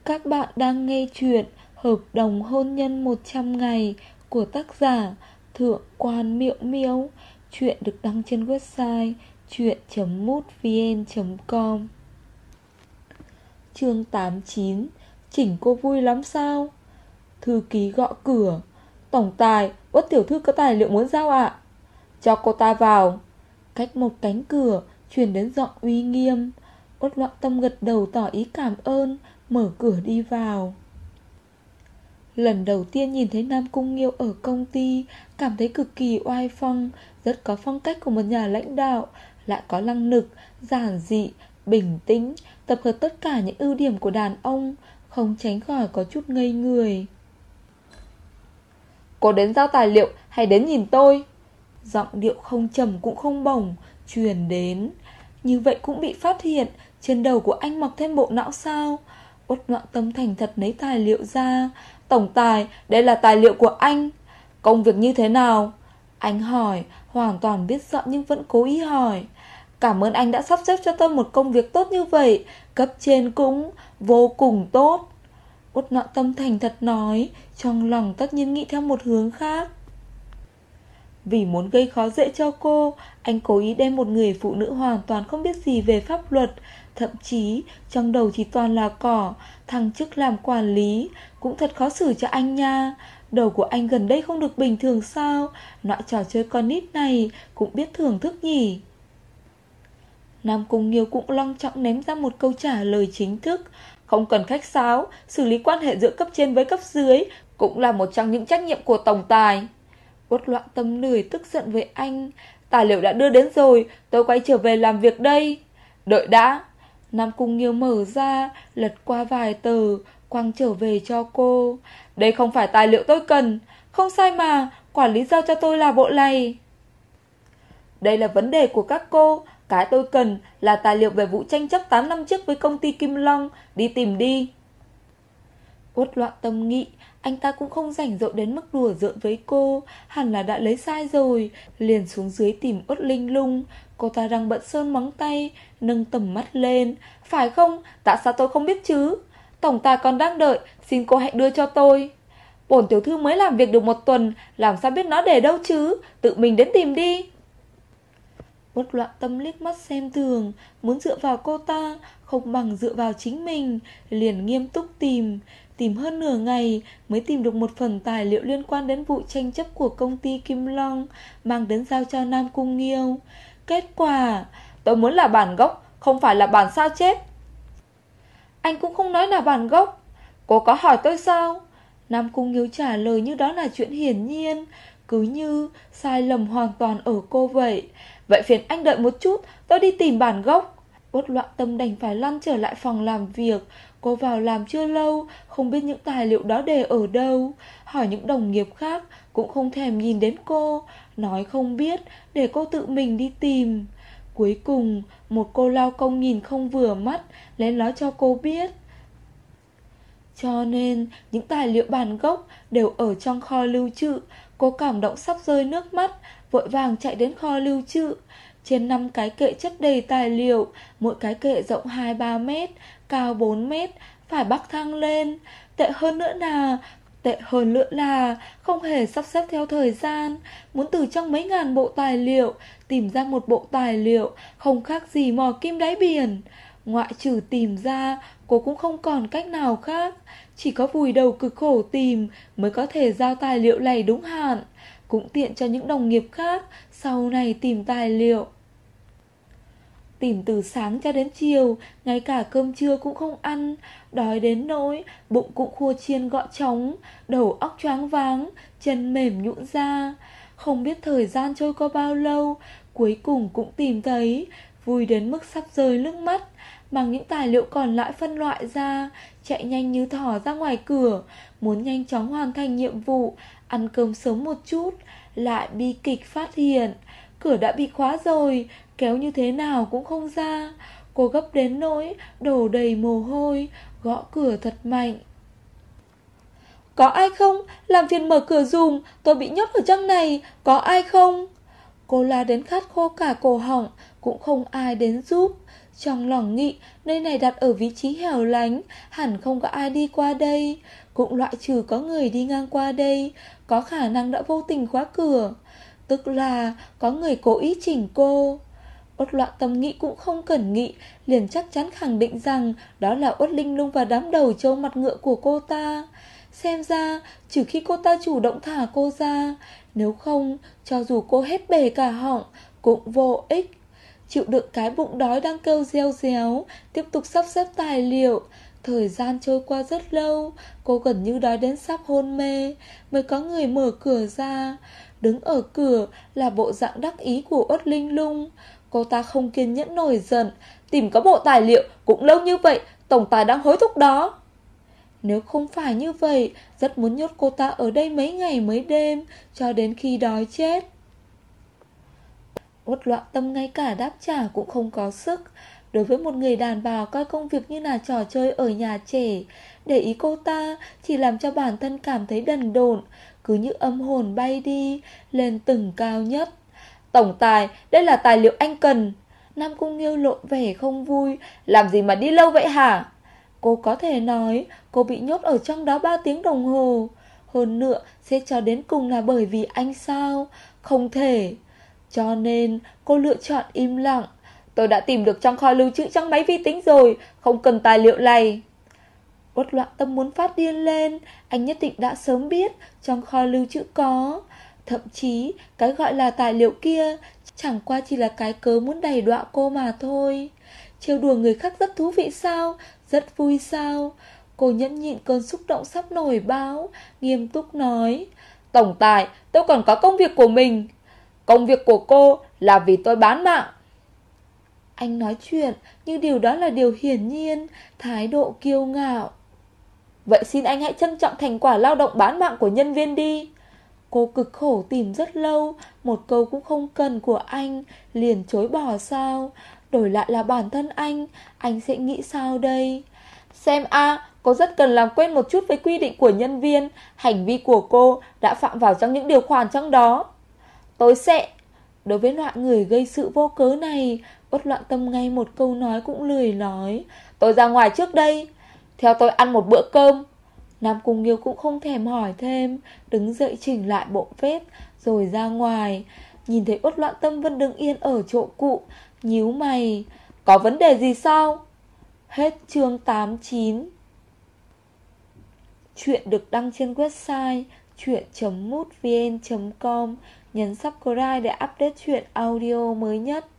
Các bạn đang nghe chuyện Hợp đồng hôn nhân 100 ngày của tác giả Thượng quan Miễu Miễu. Chuyện được đăng trên website chuyện.mútvn.com. Chương 89. Chỉnh cô vui lắm sao? Thư ký gõ cửa. Tổng tài, Uất tiểu thư có tài liệu muốn giao ạ. Cho cô ta vào. Cách một cánh cửa truyền đến giọng uy nghiêm. Uất Loạn Tâm gật đầu tỏ ý cảm ơn, mở cửa đi vào. Lần đầu tiên nhìn thấy Nam Cung Nghiêu ở công ty, cảm thấy cực kỳ oai phong, rất có phong cách của một nhà lãnh đạo, lại có năng lực, giản dị, bình tĩnh, tập hợp tất cả những ưu điểm của đàn ông, không tránh khỏi có chút ngây người. Cô đến giao tài liệu hay đến nhìn tôi? Giọng điệu không trầm cũng không bổng truyền đến. Như vậy cũng bị phát hiện. Trên đầu của anh mọc thêm bộ não sao? Uất Loạn Tâm thành thật lấy tài liệu ra. Tổng tài, đây là tài liệu của anh. Công việc như thế nào? Anh hỏi, hoàn toàn biết sợ nhưng vẫn cố ý hỏi. Cảm ơn anh đã sắp xếp cho tôi một công việc tốt như vậy. Cấp trên cũng vô cùng tốt. Uất Loạn Tâm thành thật nói, trong lòng tất nhiên nghĩ theo một hướng khác. Vì muốn gây khó dễ cho cô, anh cố ý đem một người phụ nữ hoàn toàn không biết gì về pháp luật, thậm chí trong đầu chỉ toàn là cỏ, thăng chức làm quản lý, cũng thật khó xử cho anh nha. Đầu của anh gần đây không được bình thường sao? Loại trò chơi con nít này cũng biết thưởng thức nhỉ? Nam Cung Nghiêu cũng long trọng ném ra một câu trả lời chính thức. Không cần khách sáo, xử lý quan hệ giữa cấp trên với cấp dưới cũng là một trong những trách nhiệm của tổng tài. Uất Loạn Tâm lười tức giận với anh. Tài liệu đã đưa đến rồi, tôi quay trở về làm việc đây. Đợi đã. Nam Cung Nghiêu mở ra, lật qua vài tờ, quăng trở về cho cô. Đây không phải tài liệu tôi cần. Không sai mà, quản lý giao cho tôi là bộ này. Đây là vấn đề của các cô. Cái tôi cần là tài liệu về vụ tranh chấp 8 năm trước với công ty Kim Long. Đi tìm đi. Uất Loạn Tâm nghĩ anh ta cũng không rảnh rỗi đến mức đùa giỡn với cô, hẳn là đã lấy sai rồi. Liền xuống dưới tìm Uất Linh Lung. Cô ta đang bận sơn móng tay, nâng tầm mắt lên. Phải không? Tại sao tôi không biết chứ? Tổng tài còn đang đợi, xin cô hãy đưa cho tôi. Bổn tiểu thư mới làm việc được 1 tuần, làm sao biết nó để đâu chứ? Tự mình đến tìm đi. Uất Loạn Tâm liếc mắt xem thường, muốn dựa vào cô ta không bằng dựa vào chính mình, liền nghiêm túc tìm. Tìm hơn nửa ngày mới tìm được một phần tài liệu liên quan đến vụ tranh chấp của công ty Kim Long, mang đến giao cho Nam Cung Nghiêu. Kết quả, tôi muốn là bản gốc, không phải là bản sao chép. Anh cũng không nói là bản gốc. Cô có hỏi tôi sao? Nam Cung Nghiêu trả lời như đó là chuyện hiển nhiên, cứ như sai lầm hoàn toàn ở cô vậy. Vậy phiền anh đợi một chút, tôi đi tìm bản gốc. Uất Loạn Tâm đành phải lăn trở lại phòng làm việc. Cô vào làm chưa lâu, không biết những tài liệu đó để ở đâu. Hỏi những đồng nghiệp khác cũng không thèm nhìn đến cô, nói không biết, để cô tự mình đi tìm. Cuối cùng một cô lao công nhìn không vừa mắt, lén nói cho cô biết. Cho nên những tài liệu bản gốc đều ở trong kho lưu trữ. Cô cảm động sắp rơi nước mắt, vội vàng chạy đến kho lưu trữ. Trên 5 cái kệ chất đầy tài liệu, mỗi cái kệ rộng 2-3 mét, cao 4 mét, phải bắc thang lên. Tệ hơn nữa là không hề sắp xếp theo thời gian. Muốn từ trong mấy ngàn bộ tài liệu tìm ra một bộ tài liệu không khác gì mò kim đáy biển. Ngoại trừ tìm ra, cô cũng không còn cách nào khác. Chỉ có vùi đầu cực khổ tìm mới có thể giao tài liệu này đúng hạn, cũng tiện cho những đồng nghiệp khác sau này tìm tài liệu. Tìm từ sáng cho đến chiều, ngay cả cơm trưa cũng không ăn, đói đến nỗi bụng cũng khua chiên gõ trống, đầu óc choáng váng, chân mềm nhũn ra. Không biết thời gian trôi qua bao lâu, cuối cùng cũng tìm thấy, vui đến mức sắp rơi nước mắt, mang những tài liệu còn lại phân loại ra, chạy nhanh như thỏ ra ngoài cửa, muốn nhanh chóng hoàn thành nhiệm vụ, ăn cơm sớm một chút. Lại bi kịch phát hiện, cửa đã bị khóa rồi, kéo như thế nào cũng không ra. Cô gấp đến nỗi đổ đầy mồ hôi, gõ cửa thật mạnh. Có ai không? Làm phiền mở cửa dùm, tôi bị nhốt ở trong này, có ai không? Cô la đến khát khô cả cổ họng, cũng không ai đến giúp. Trong lòng nghĩ nơi này đặt ở vị trí hẻo lánh, hẳn không có ai đi qua đây. Cũng loại trừ có người đi ngang qua đây, có khả năng đã vô tình khóa cửa. Tức là có người cố ý chỉnh cô. Uất Loạn Tâm nghĩ cũng không cần nghĩ, liền chắc chắn khẳng định rằng đó là Uất Linh Lung và đám đầu trâu mặt ngựa của cô ta. Xem ra, trừ khi cô ta chủ động thả cô ra, nếu không, cho dù cô hết bể cả họng, cũng vô ích. Chịu đựng cái bụng đói đang kêu reo réo, tiếp tục sắp xếp tài liệu. Thời gian trôi qua rất lâu, cô gần như đói đến sắp hôn mê, mới có người mở cửa ra. Đứng ở cửa là bộ dạng đắc ý của Uất Linh Lung. Cô ta không kiên nhẫn nổi giận. Tìm có bộ tài liệu cũng lâu như vậy, tổng tài đang hối thúc đó. Nếu không phải như vậy, rất muốn nhốt cô ta ở đây mấy ngày mấy đêm, cho đến khi đói chết. Uất Loạn Tâm ngay cả đáp trả cũng không có sức. Đối với một người đàn bà coi công việc như là trò chơi ở nhà trẻ, để ý cô ta chỉ làm cho bản thân cảm thấy đần độn, cứ như âm hồn bay đi, lên tầng cao nhất. Tổng tài, đây là tài liệu anh cần. Nam Cung Nghiêu lộ vẻ không vui. Làm gì mà đi lâu vậy hả? Cô có thể nói cô bị nhốt ở trong đó 3 tiếng đồng hồ. Hơn nữa sẽ cho đến cùng là bởi vì anh sao? Không thể. Cho nên cô lựa chọn im lặng. Tôi đã tìm được trong kho lưu trữ trong máy vi tính rồi, không cần tài liệu này. Uất Loạn Tâm muốn phát điên lên. Anh nhất định đã sớm biết trong kho lưu trữ có. Thậm chí cái gọi là tài liệu kia chẳng qua chỉ là cái cớ muốn đày đọa cô mà thôi. Trêu đùa người khác rất thú vị sao? Rất vui sao? Cô nhẫn nhịn cơn xúc động sắp nổi bão, nghiêm túc nói: Tổng tài, tôi còn có công việc của mình. Công việc của cô là vì tôi bán mạng. Anh nói chuyện nhưng điều đó là điều hiển nhiên, thái độ kiêu ngạo. Vậy xin anh hãy trân trọng thành quả lao động bán mạng của nhân viên đi. Cô cực khổ tìm rất lâu, một câu cũng không cần của anh, liền chối bỏ sao? Đổi lại là bản thân anh sẽ nghĩ sao đây? Xem cô rất cần làm quen một chút với quy định của nhân viên. Hành vi của cô đã phạm vào trong những điều khoản trong đó. Tôi sẽ... Đối với loại người gây sự vô cớ này, Uất Loạn Tâm ngay một câu nói cũng lười nói. Tôi ra ngoài trước đây, theo tôi ăn một bữa cơm. Nam Cung Nghiêu cũng không thèm hỏi thêm, đứng dậy chỉnh lại bộ vest rồi ra ngoài. Nhìn thấy Uất Loạn Tâm vẫn đứng yên ở chỗ cũ, nhíu mày. Có vấn đề gì sao? Hết chương 89. Chuyện được đăng trên website chuyện.mútvn.com. Nhấn subscribe để update chuyện audio mới nhất.